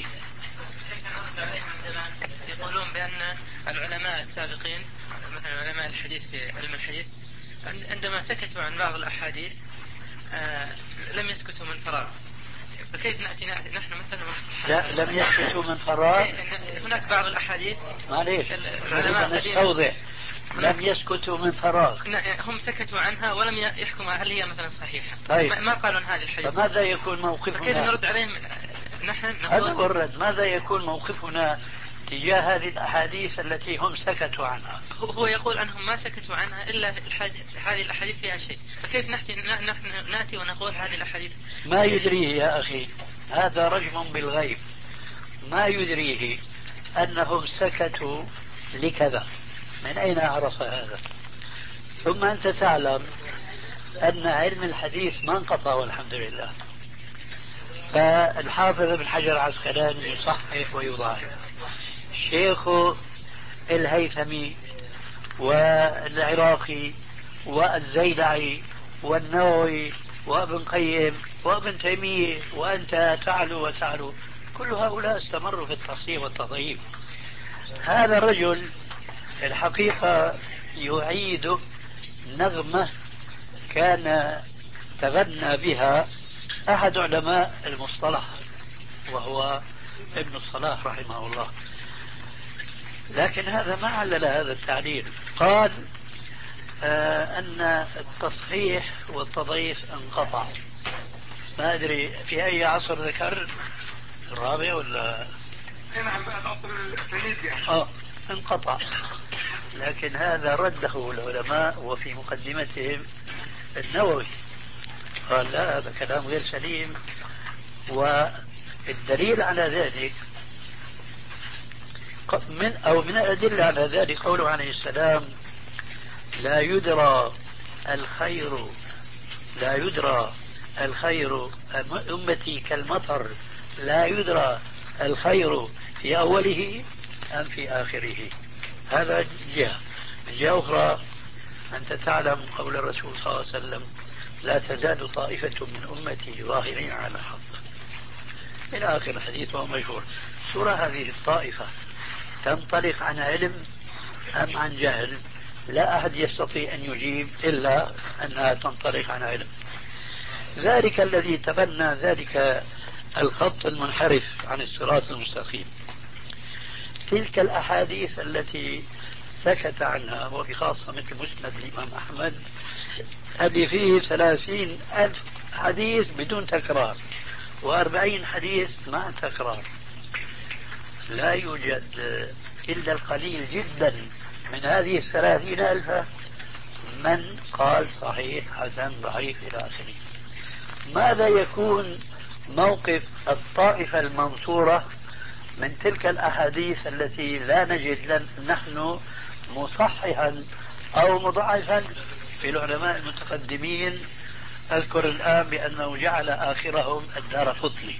I: يقولون بأن العلماء السابقين مثلا علماء الحديث في علم الحديث عندما سكتوا عن بعض الأحاديث آه لم يسكتوا من فراغ، فكيف نأتي نحن مثلا
D: لا لم يسكتوا من فراغ.
I: هناك بعض الأحاديث
D: معليش نستوضح، لم يسكتوا من فراغ،
I: هم سكتوا عنها ولم يحكموا هل هي مثلا صحيحة.
D: طيب.
I: ما قالوا هذه الحديث،
D: فماذا يكون موقفنا؟
I: كيف نرد عليهم نحن؟
D: هذا الرد، ماذا يكون موقفنا تجاه هذه الأحاديث التي هم سكتوا عنها؟
I: هو يقول أنهم ما سكتوا عنها إلا هذه الأحاديث فيها شيء، فكيف نحن نأتي ونقول هذه الأحاديث؟
D: ما يدريه يا أخي، هذا رجم بالغيب، ما يدريه أنهم سكتوا لكذا، من أين عرف هذا؟ ثم أنت تعلم أن علم الحديث ما انقطع والحمد لله. فالحافظ ابن حجر العسقلاني يصحح ويضاعف، الشيخ الهيثمي والعراقي والزيلعي والنووي وابن قيم وابن تيمية وأنت تعلو وتعلو، كل هؤلاء استمروا في التصحيح والتضعيف. هذا الرجل في الحقيقة يعيد نغمة كان تغنى بها أحد علماء المصطلح وهو ابن الصلاح رحمه الله، لكن هذا ما علل هذا التعليل. قال آه أن التصحيح والتضعيف انقطع. ما أدري في أي عصر ذكر، الرابع ولا؟
E: نعم العصر الثاني.
D: آه انقطع، لكن هذا رده العلماء وفي مقدمتهم النووي قال لا، هذا كلام غير سليم. والدليل على ذلك من أو من الأدلة على ذلك قوله عليه السلام لا يدرى الخير لا يدرى الخير أمتي كالمطر لا يدرى الخير في أوله أم في آخره. هذا جهة. من جهة أخرى أنت تعلم قول الرسول صلى الله عليه وسلم لا تزال طائفة من أمتي ظاهرين على الحق إلى آخر الحديث وهو مشهور. سورة هذه الطائفة تنطلق عن علم أم عن جهل؟ لا أحد يستطيع أن يجيب إلا أنها تنطلق عن علم. ذلك الذي تبنى ذلك الخط المنحرف عن الصراط المستقيم، تلك الأحاديث التي سكت عنها، وبخاصة مثل مسند الإمام أحمد اللي فيه ثلاثين ألف حديث بدون تكرار وأربعين حديث مع تكرار. لا يوجد إلا القليل جدا من هذه الثلاثين ألف من قال صحيح حسن ضعيف إلى آخره. ماذا يكون موقف الطائفة المنصورة من تلك الأحاديث التي لا نجد نحن مصححا أو مضاعفا في العلماء المتقدمين؟ أذكر الآن بأنه جعل آخرهم الدارقطني.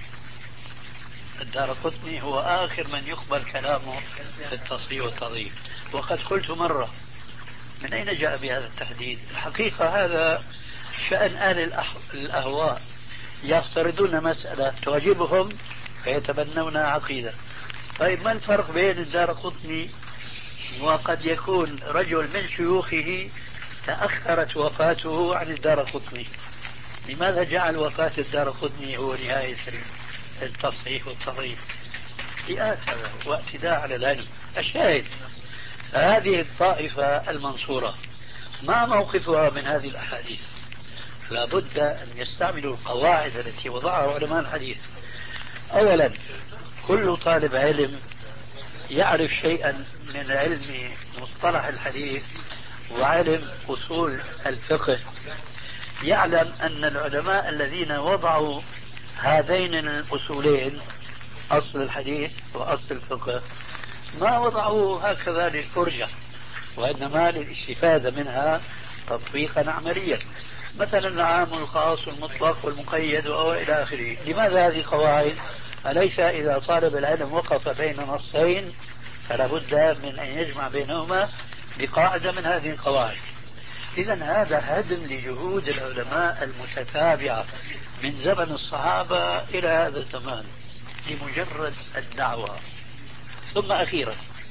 D: الدارقطني هو آخر من يقبل كلامه في التصحيح والتضعيف. وقد قلت مرة، من أين جاء بهذا التحديد؟ الحقيقة هذا شأن أهل الأهواء، يفترضون مسألة تعجبهم فيتبنون عقيدة. طيب ما الفرق بين الدارقطني وقد يكون رجل من شيوخه تأخرت وفاته عن الدارقطني؟ لماذا جعل وفاة الدارقطني هو نهاية التصحيح والتضعيف؟ اختلاف هذا واعتداء على العلم. الشاهد، هذه الطائفة المنصورة ما موقفها من هذه الأحاديث؟ لابد أن يستعملوا القواعد التي وضعها علماء الحديث. أولا، كل طالب علم يعرف شيئا من علم مصطلح الحديث وعلم أصول الفقه يعلم أن العلماء الذين وضعوا هذين الأصولين، أصل الحديث وأصل الفقه، ما وضعوا هكذا للفرجة، وإنما للاستفادة منها تطبيقا عمليا. مثلا العام والخاص والمطلق والمقيد وإلى آخره. لماذا هذه القواعد؟ أليس إذا طالب العلم وقف بين نصين فلا بد من أن يجمع بينهما بقاعدة من هذه القواعد؟ إذا هذا هدم لجهود العلماء المتتابعة من زمن الصحابة إلى هذا الزمان لمجرد الدعوة. ثم أخيرا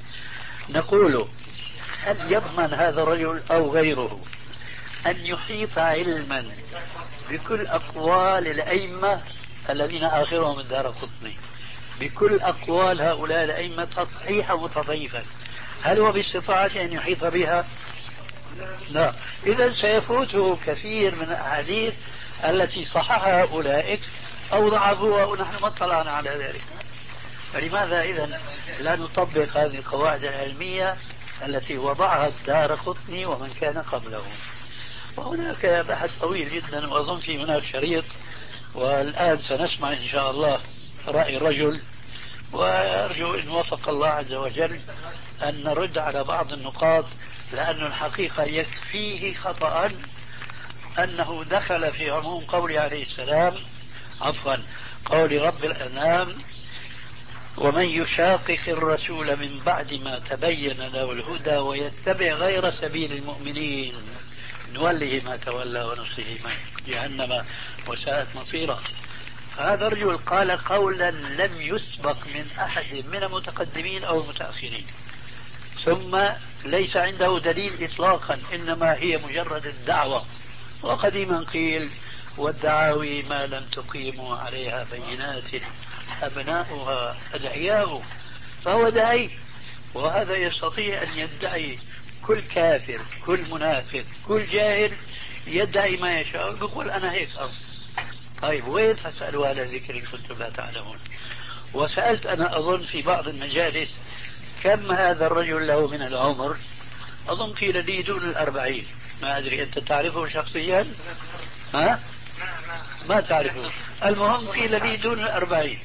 D: نقول، هل يضمن هذا الرجل أو غيره أن يحيط علما بكل أقوال الأئمة الذين آخرهم الدارقطني، بكل أقوال هؤلاء الأئمة تصحيحا وتضعيفا؟ هل هو باستطاعته أن يحيط بها؟ لا. إذا سيفوته كثير من الأحاديث التي صححها أولئك أو ضعفوها ونحن ما اطلعنا على ذلك. فلماذا إذن لا نطبق هذه القواعد العلمية التي وضعها الدارقطني ومن كان قبله؟ وهناك بحث طويل جدا، وأظن في هناك شريط، والآن سنسمع إن شاء الله رأي الرجل، وأرجو إن وفق الله عز وجل أن نرد على بعض النقاط، لأن الحقيقة يكفيه خطأ أنه دخل في عموم قول عليه السلام، عفوا قول رب الأنام: ومن يشاقق الرسول من بعد ما تبين له الهدى ويتبع غير سبيل المؤمنين نوله ما تولى ونصله ما جهنم وساءت مصيرا. هذا الرجل قال قولا لم يسبق من أحد من المتقدمين أو المتأخرين، ثم ليس عنده دليل إطلاقا، إنما هي مجرد الدعوة. وقديما قيل: والدعاوي ما لم تقيموا عليها بينات أبناؤها أدعياء. فهو داعي، وهذا يستطيع أن يدعي. كل كافر، كل منافق، كل جاهل يدعي ما يشاء، يقول أنا هيك أصلا. طيب وين؟ فاسألوا أهل الذكر إن كنتم لا تعلمون. وسألت أنا أظن في بعض المجالس كم هذا الرجل له من العمر، أظن قيل لي دون الأربعين. ما أدري أنت تعرفه شخصيا؟ ها؟ ما تعرفه. المهم قيل لي دون الأربعين،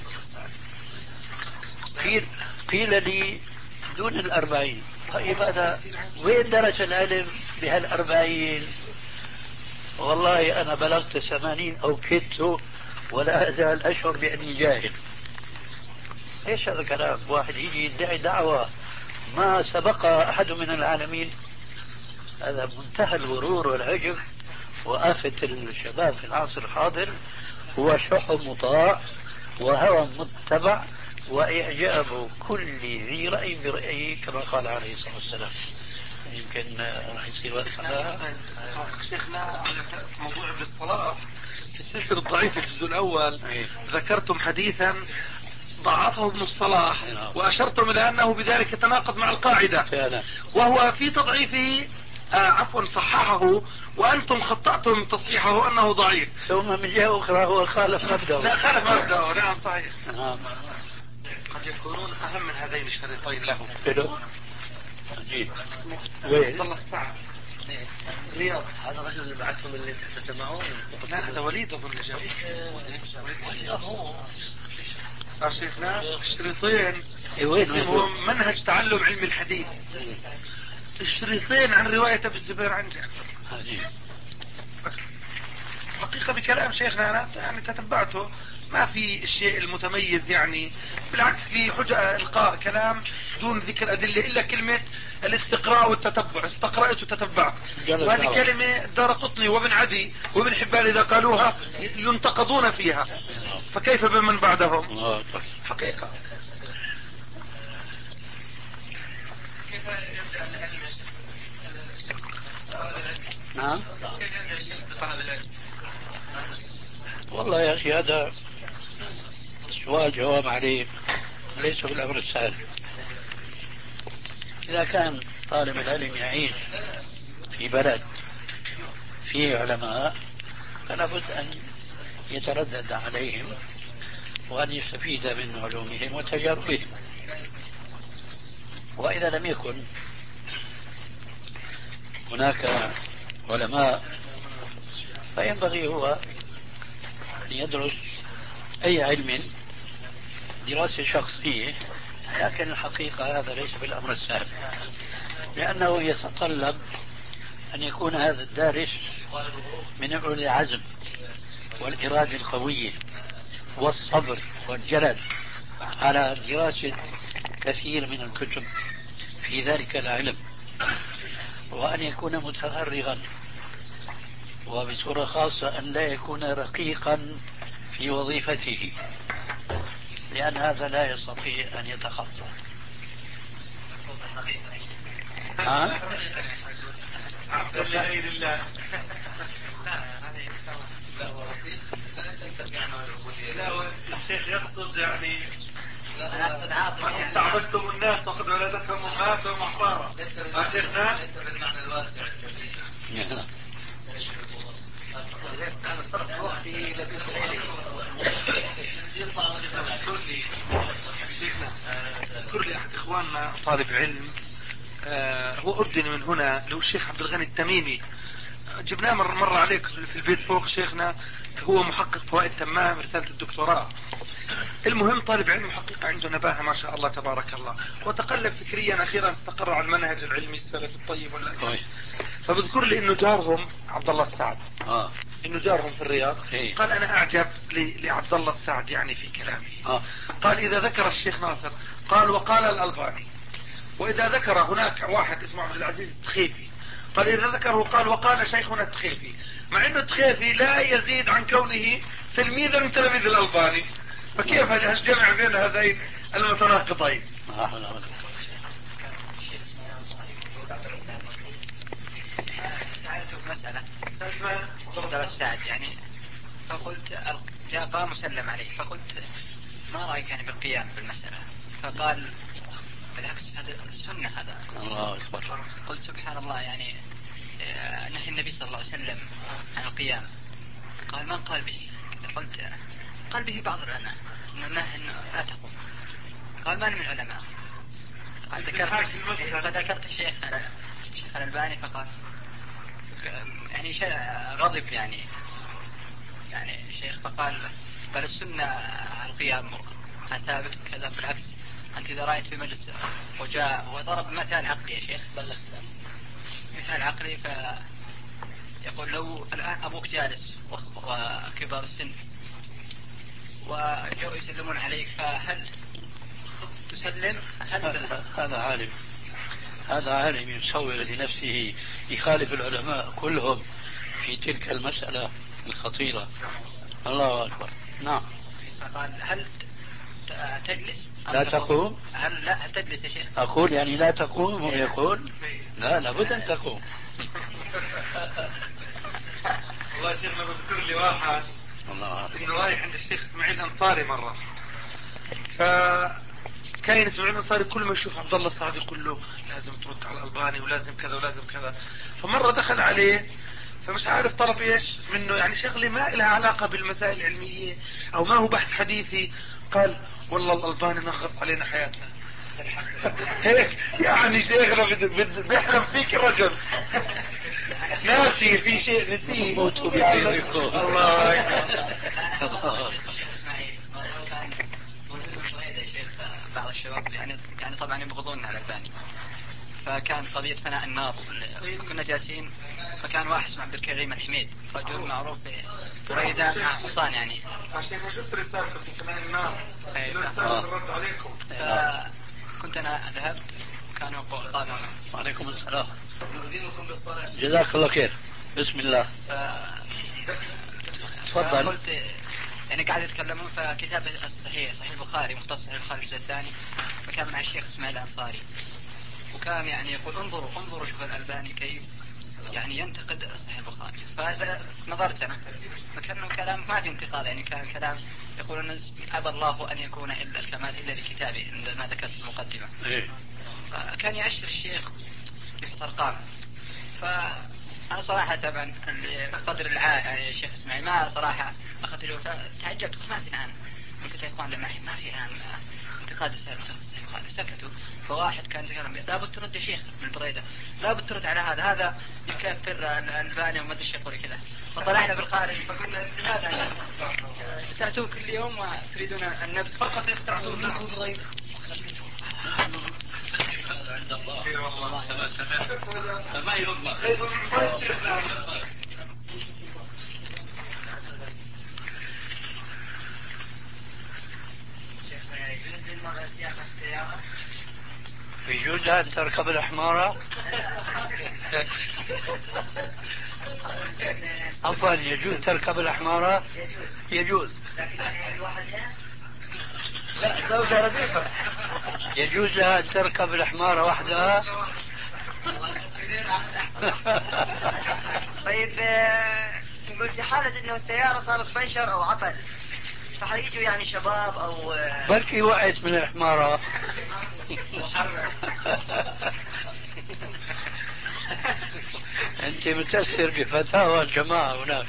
D: قيل, قيل لي دون الأربعين. طيب هذا وين درس العلم بهالأربعين؟ والله أنا بلغت ثمانين أو كدت ولا أزال أشعر بأني جاهل. إيش هذا كلام؟ واحد يجي يدعي دعوة ما سبقها أحد من العالمين. هذا منتهى الغرور والعجب وآفة الشباب في العصر الحاضر. هو شح مطاع وهوى متبع وإعجاب كل ذي رأي برأيه كما قال عليه الصلاة والسلام. يمكن راح يصير وقت.
J: شيخنا موضوع ابن الصلاح في السلسلة الضعيفة الجزء الأول ذكرتم حديثا ضعفه ابن الصلاح وأشرتم إلى أنه بذلك يتناقض مع القاعدة، وهو في تضعيفه آه عفوا صححه، وأنتم خطأتم تصحيحه أنه ضعيف.
D: ثم من جهة أخرى هو خالف مبدأه.
J: لا خالف مبدأه. نعم صحيح.
D: نعم.
J: قد يكونون أهم من هذين الشريطين له.
D: حلو. جيد. وين؟
J: عبد الله السعد.
G: رياض هذا الرجل اللي بعثهم اللي تحت معون.
J: لا هذا وليد اظن اللي جاب. صار شيخنا الشريطين اسمهم منهج تعلم علم الحديث. الشريطين عن رواية ابي الزبير عن جابر. حقيقة بكلام شيخنا أنا يعني تتبعته ما في الشيء المتميز يعني، بالعكس في حجة إلقاء كلام دون ذكر أدلة إلا كلمة الاستقراء والتتبع. استقرأت وتتبعت، وهذه كلمة دارقطني وابن عدي وابن حبان إذا قالوها ينتقضون فيها، فكيف بمن بعدهم؟ حقيقة.
I: كيف يبدأ العلم يا شيخ؟
D: نعم.
I: كيف يبدأ الشيخ بطلب العلم؟
D: والله يا أخي هذا سؤال جواب عليه ليس بالأمر السهل. إذا كان طالب العلم يعيش في بلد فيه علماء فلا بد أن يتردد عليهم وأن يستفيد من علومهم وتجاربهم. وإذا لم يكن هناك علماء فينبغي هو أن يدرس أي علم دراسة شخصية، لكن الحقيقة هذا ليس بالأمر السهل، لأنه يتطلب أن يكون هذا الدارس من أولي العزم والإرادة القوية والصبر والجلد على دراسة كثير من الكتب في ذلك العلم، وأن يكون متفرغا، وبصورة خاصة أن لا يكون رقيقا في وظيفته، لأن هذا لا يستطيع أن يتخطى. ها؟
J: عبد الله لله. لا الشيخ يقصد يعني ما استعبدتم الناس وقد ولدتهم امهاتهم احرارا. شيخنا
H: بالمعنى الواسع الكبير. أنا صرف وقتي لكن
J: اذكر لي احد اخواننا طالب علم آه هو اردني من هنا اللي هو الشيخ عبد الغني التميمي، جبناه مرة, مرة عليك في البيت فوق. شيخنا هو محقق فوائد تمام رسالة الدكتوراه. المهم طالب علم محقق عنده نباهة ما شاء الله تبارك الله، وتقلب فكريا اخيرا استقر على المنهج العلمي السلفي الطيب ولا. فبذكر لي انه جارهم عبد الله السعد
D: آه.
J: انه جارهم في الرياض.
D: إيه؟
J: قال انا اعجب لعبد الله السعد يعني في كلامه.
D: آه.
J: قال اذا ذكر الشيخ ناصر قال وقال الألباني، واذا ذكر هناك واحد اسمه عبد العزيز التخيفي قال اذا ذكره قال وقال شيخنا التخيفي، مع انه التخيفي لا يزيد عن كونه تلميذا من تلاميذ الألباني. فكيف الجمع بين هذين المتناقضين؟
K: سألته في مسألة عبد الله السعد يعني، فقلت جاء قام وسلم عليه، فقلت ما رأيك يعني بالقيام في المسألة؟ فقال بالعكس هذا السنة هذا.
D: الله أكبر.
K: قلت سبحان الله يعني نهي النبي صلى الله عليه وسلم عن القيام. قال من قال به؟ قلت قال به بعض العلماء انه نهى انه لا تقوم. قال ما من العلماء. قال ذكرت قد ذكرت الشيخ الشيخ الألباني فقال يعني شيء غضب يعني يعني الشيخ فقال بل السنة القيام ثابت كذا. بالعكس أنت إذا رأيت في مجلس وجاء وضرب مثال عقلي يا شيخ، مثال عقلي فيقول لو الآن أبوك جالس وكبار السن وجاءوا يسلمون عليك فهل تسلم؟ هل
D: هذا عالم هذا عالم يسوغ لنفسه يخالف العلماء كلهم في تلك المسألة الخطيرة. الله أكبر. نعم.
K: فقال هل تجلس؟
D: لا تقوم؟
K: هل لا هل تجلس يا شيخ؟
D: أقول يعني لا تقوم ويقول لا لابد أن تقوم.
J: والله شيخنا بذكر لي واحد انه رايح عند الشيخ اسماعيل الانصاري مرة، فكاين اسماعيل الانصاري كل ما يشوف عبد الله السعد يقول له لازم ترد على الألباني ولازم كذا ولازم كذا. فمرة دخل عليه فمش عارف طلب ايش منه، يعني شغلة ما لها علاقة بالمسائل العلمية او ما هو بحث حديثي. قال والله الألباني نغص علينا حياتنا. هيك يعني شيخنا بيحلم فيك رجل. ناسي في شيء نسيه.
D: موتوا بخيركم.
J: الله أكبر.
K: بعض الشباب يعني يعني طبعا يبغضون على الألباني، فكان قضية فناء النار، كنا جالسين فكان واحد اسمه عبد الكريم الحميد رجل معروف في بريدة مع حصان يعني.
J: عشان شفت رسالته في فناء النار
K: رسالة
J: الرد عليكم.
K: فكنت أنا ذهبت كانوا قالوا
D: وعليكم السلام جزاك الله خير بسم الله.
K: تفضل. قلت يعني قاعد يتكلمون فكتاب الصحيح صحيح البخاري مختصر صحيح البخاري الجزء الثاني، فكان مع الشيخ اسماعيل الأنصاري وكان يعني يقول انظروا انظروا شوف الألباني كيف يعني ينتقد صحيح البخاري. فهذا نظرت أنا فكانه كلام ما في انتقاد، يعني كان كلام يقول أن أبى الله أن يكون إلا الكمال إلا لكتابه عندما ذكرت المقدمة. فكان يأشر الشيخ يحط أرقام، فأنا صراحة طبعا قدر العاء الشيخ اسماعيل ما صراحة أخذت له فتعجبت ما في الآن قلت يا إخوان لما ما في الآن انتقاد السائل صحيح البخاري سكتوا. فواحد كان يتكلم لابد ترد يا شيخ من البريدة لابد ترد على هذا هذا يكفر الألباني وما أدري يقول كذا. فطلعنا بالخارج فقلنا لماذا يعني تأتون كل يوم وتريدون النبذ فقط يستعطون منكم بغير
D: عند الله كما سمعت فما يضمن. يجوز أن تركب الحمارة؟ عفوا يجوز تركب الحمارة؟ يجوز.
K: لا زوجة رديفة.
D: يجوز لها أن تركب الحمارة وحدها؟
L: طيب نقول في حالة انه السيارة صارت بنشر او عطل فحيجوا يعني شباب او
D: بلكي وقعت من الحمارة. انت متأثر بفتاوى الجماعة هناك.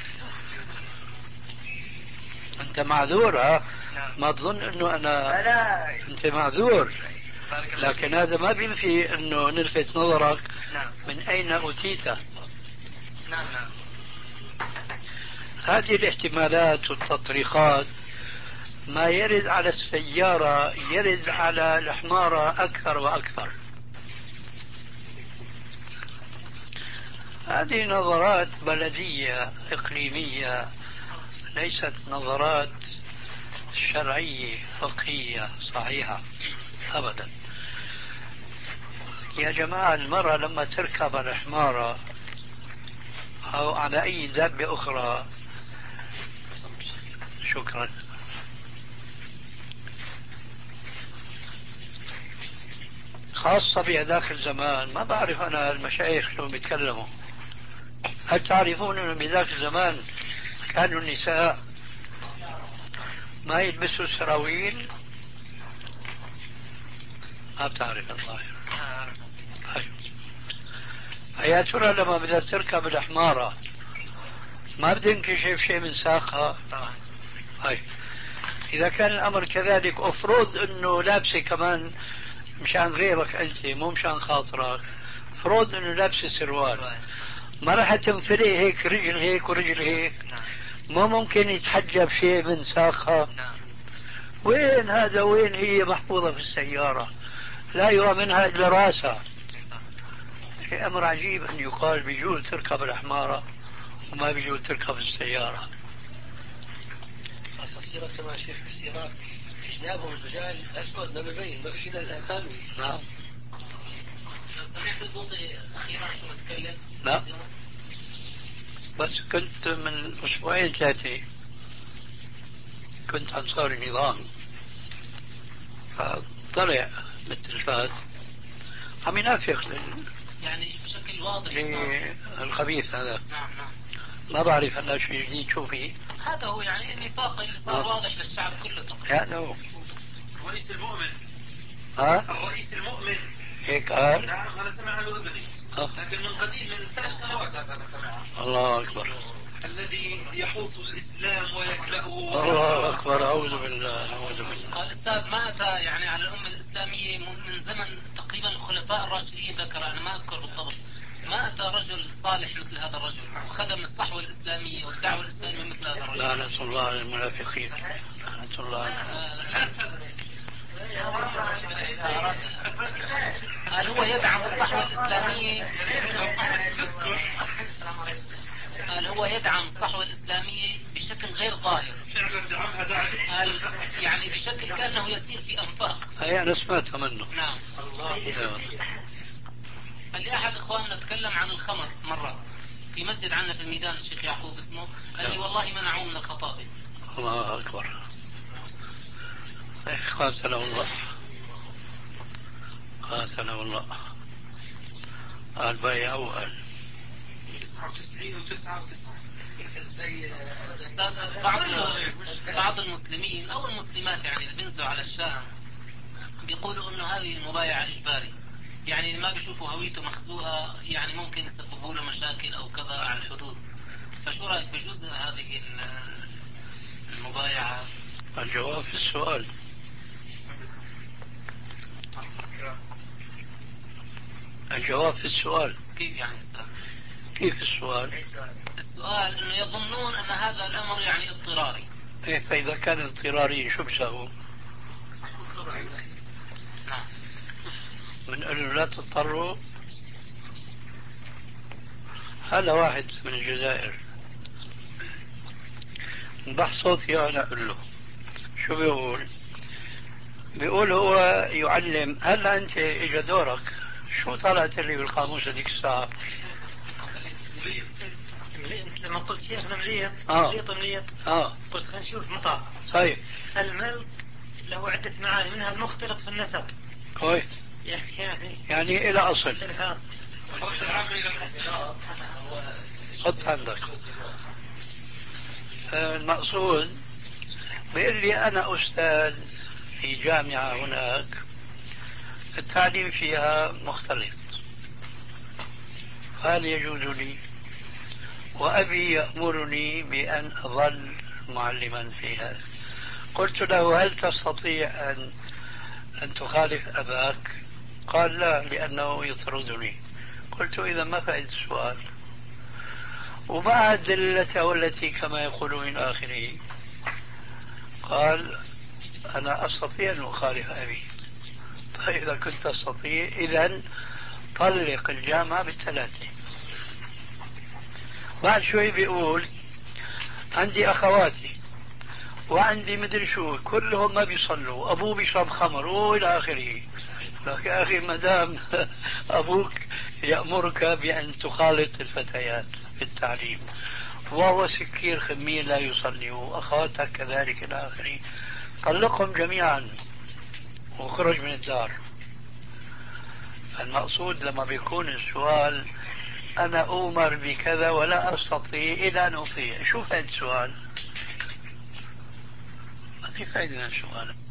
D: انت معذور ها ما تظن انه انا
L: لا.
D: انت معذور لكن هذا ما بينفي انه نلفت نظرك من اين اوتيت.
L: نعم نعم.
D: هذه الاحتمالات والتطريقات ما يرد على السيارة يرد على الحمارة أكثر وأكثر. هذه نظرات بلدية إقليمية ليست نظرات شرعية فقهية صحيحة أبدا. يا جماعة المرأة لما تركب الحمارة أو على أي دابة أخرى شكرا خاصة بهذاك الزمان ما بعرف أنا المشايخ شو بيتكلموا. هل تعرفون أنه بذاك الزمان كانوا النساء ما يلبسوا سراويل؟ ما بتعرف الظاهر. يا ترى لما بدها تركب الحمارة ما بدها انكشف شيء من ساقها؟ هاي إذا كان الأمر كذلك أفرض أنه لابسة كمان مشان غيرك أنت مو مشان خاطرك، فرض أنه لابسة سروال ما راح تنفلي هيك رجل هيك ورجل هيك، ما ممكن يتحجب شيء من ساقها. وين هذا وين هي محفوظة في السيارة لا يرى منها إلا راسها. أمر عجيب أن يقال بيجوز تركب الحمارة وما بيجوز تركب السيارة.
G: السيارة كما شيخ السيارة جنابهم الزجاج أسود ما ببين ما فيش إلا الأمامي.
D: نعم.
F: سمعت البوطي أخيرا شو متكلم؟
D: لا بس كنت من أسبوعين ثلاثة كنت أنصار النظام فطلع بالتلفاز عم ينافق لل...
F: يعني بشكل واضح
D: الخبيث هذا.
F: نعم نعم.
D: ما بعرف هلا شو جديد شو فيه.
F: هذا هو يعني النفاق اللي صار
D: آه.
F: واضح للشعب كله تقريبا.
D: هذا هو
J: الرئيس المؤمن.
D: ها؟
J: الرئيس المؤمن
D: هيك قال؟
J: نعم أنا سمع عنه أذني لكن من قديم من ثلاث سنوات أنا سمعها.
D: الله أكبر.
J: الذي يحوط الإسلام ويكلأه.
D: الله أكبر أعوذ بالله أعوذ بالله.
F: الأستاذ ما أتى يعني على الأمة الإسلامية من زمن تقريبا الخلفاء الراشدين ذكر أنا ما أذكر بالضبط ما أتى رجل صالح
M: صالح مثل هذا الرجل وخدم الصحوة الإسلامية والدعوة الإسلامية مثل هذا الرجل؟
D: لعنة الله على المنافقين. لعنة الله على
M: هل هو يدعم الصحوة الإسلامية؟ هل هو يدعم الصحوة الإسلامية بشكل غير ظاهر؟
J: فعلا دعمها داعي.
M: هل يعني بشكل كأنه يسير في أنفاق؟
D: هي أنا سمعتها منه.
M: نعم.
D: الله.
M: هل لأحد إخواننا تكلم عن الخمر مرة في مسجد عندنا في الميدان، الشيخ يعقوب اسمه، قال لي والله منعوه من الخطابة.
D: الله أكبر. قاتله الله، قاتله الله. قال بيعوا قال
J: تسعة وتسعين وتسعة وتسعين.
M: أستاذ، بعض بعض المسلمين أو المسلمات يعني اللي بينزلوا على الشام بيقولوا إنه هذه المبايعة إجباري، يعني ما بيشوفوا هويته مخزوقة يعني ممكن يسببوا له مشاكل أو كذا على الحدود. فشو رأيك بجوز هذه المبايعة؟
D: الجواب في السؤال. الجواب في السؤال.
M: كيف يعني أستاذ؟
D: كيف السؤال؟
M: السؤال انه يظنون ان هذا الامر يعني اضطراري.
D: ايه فاذا كان اضطراري شو بسووا؟
M: نعم.
D: بنقول له لا تضطروا. هذا واحد من الجزائر بح صوتي انا اقول له شو بيقول؟ بيقول هو يعلم. هلا انت اجى دورك، شو طلعت لي بالقاموس هذيك الساعه؟
N: انت لما قلت شيخنا مليط
D: آه.
N: مليط مليط
D: اه
N: قلت خلينا نشوف مطار.
D: طيب
N: الملط له عدة معاني منها المختلط في النسب.
D: كويس.
N: يعني
D: يعني الى اصل.
N: الى اصل.
D: حط عندك. المقصود بيقول لي انا استاذ في جامعة هناك التعليم فيها مختلط، هل يجوز لي؟ وأبي يأمرني بأن أظل معلما في هذا. قلت له هل تستطيع أن أن تخالف أباك؟ قال لا لأنه يطردني. قلت إذا ما فائدة السؤال؟ ومع الدلة والتي كما يقولون من آخره قال أنا أستطيع أن أخالف أبي. فإذا كنت أستطيع إذن طلق الجامعة بالثلاثة. بعد شوي بيقول عندي أخواتي وعندي مدري شو كلهم ما بيصلوا، أبوه بيشرب خمر وإلى آخره. لكن يا أخي مدام أبوك يأمرك بأن تخالط الفتيات في التعليم وهو سكير خمير لا يصلي وأخواتك كذلك إلى آخره، طلقهم جميعا وخرج من الدار. المقصود لما بيكون السؤال أنا أؤمر بكذا ولا أستطيع إلا أن أطيع، شو فائدة السؤال؟ ما في فائدة من السؤال.